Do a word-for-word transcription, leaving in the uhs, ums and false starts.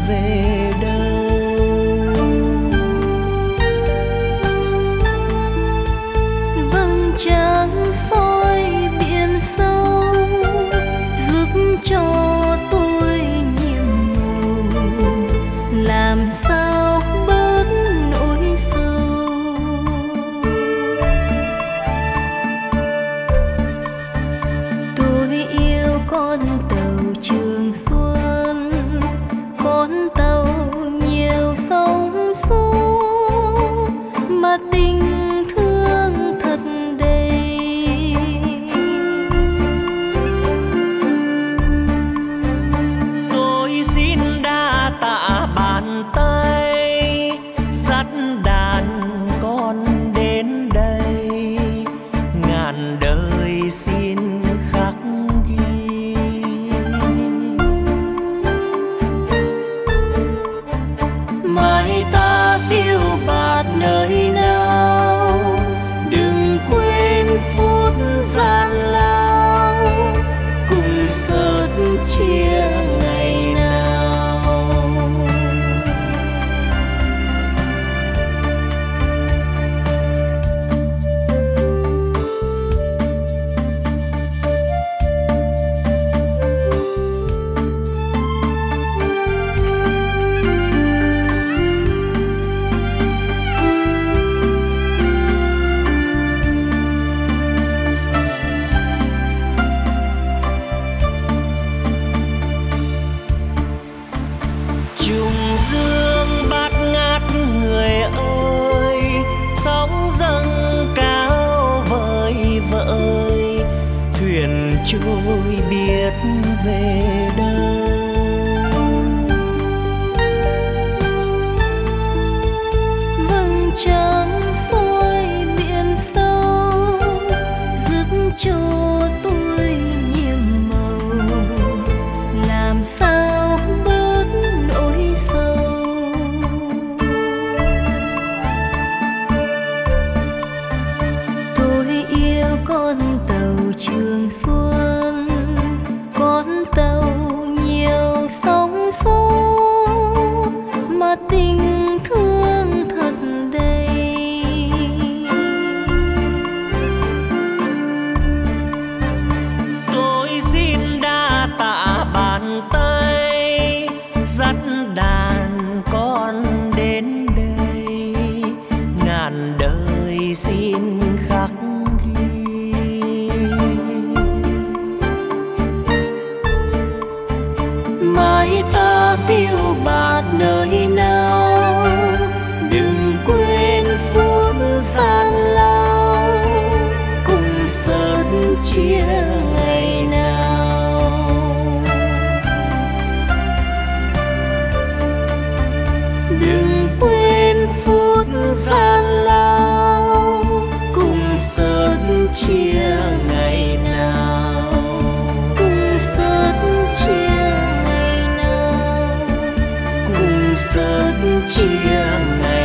về đâu. Vầng trăng soi biển sâu giúp cho tôi nhiệm màu, làm sao bớt nỗi sầu. Tôi yêu con tàu Trường Xuân, con tàu nhiều sóng gió mà tình thương thật đầy. Tôi xin đa tạ bàn tay dắt đàn con đến đây, ngàn đời xin khắc ghi. Mai ta phiêu bạt nơi nào, đừng quên phút gian lao, cùng sớt chia ngày nào. Trùng dương bát ngát người ơi, sóng dâng cao vời vợi, thuyền trôi biết về đâu. Vầng trăng soi biển sâu giúp cho tôi nhiệm màu, làm sao bớt nỗi sầu. Tôi yêu con tàu Trường Xuân, con tàu nhiều sóng gió mà tình thương thật đầy. Tôi xin đa tạ bàn tay dắt đàn con đến đây, ngàn đời xin khắc ghi. Mai ta phiêu bạt nơi nào, đừng quên phút gian lao, cùng sớt chia ngày nào. Đừng quên phút gian lao, cùng sớt chia ngày nào. Cùng sớt chia ngày nào. Cùng sớt chia ngày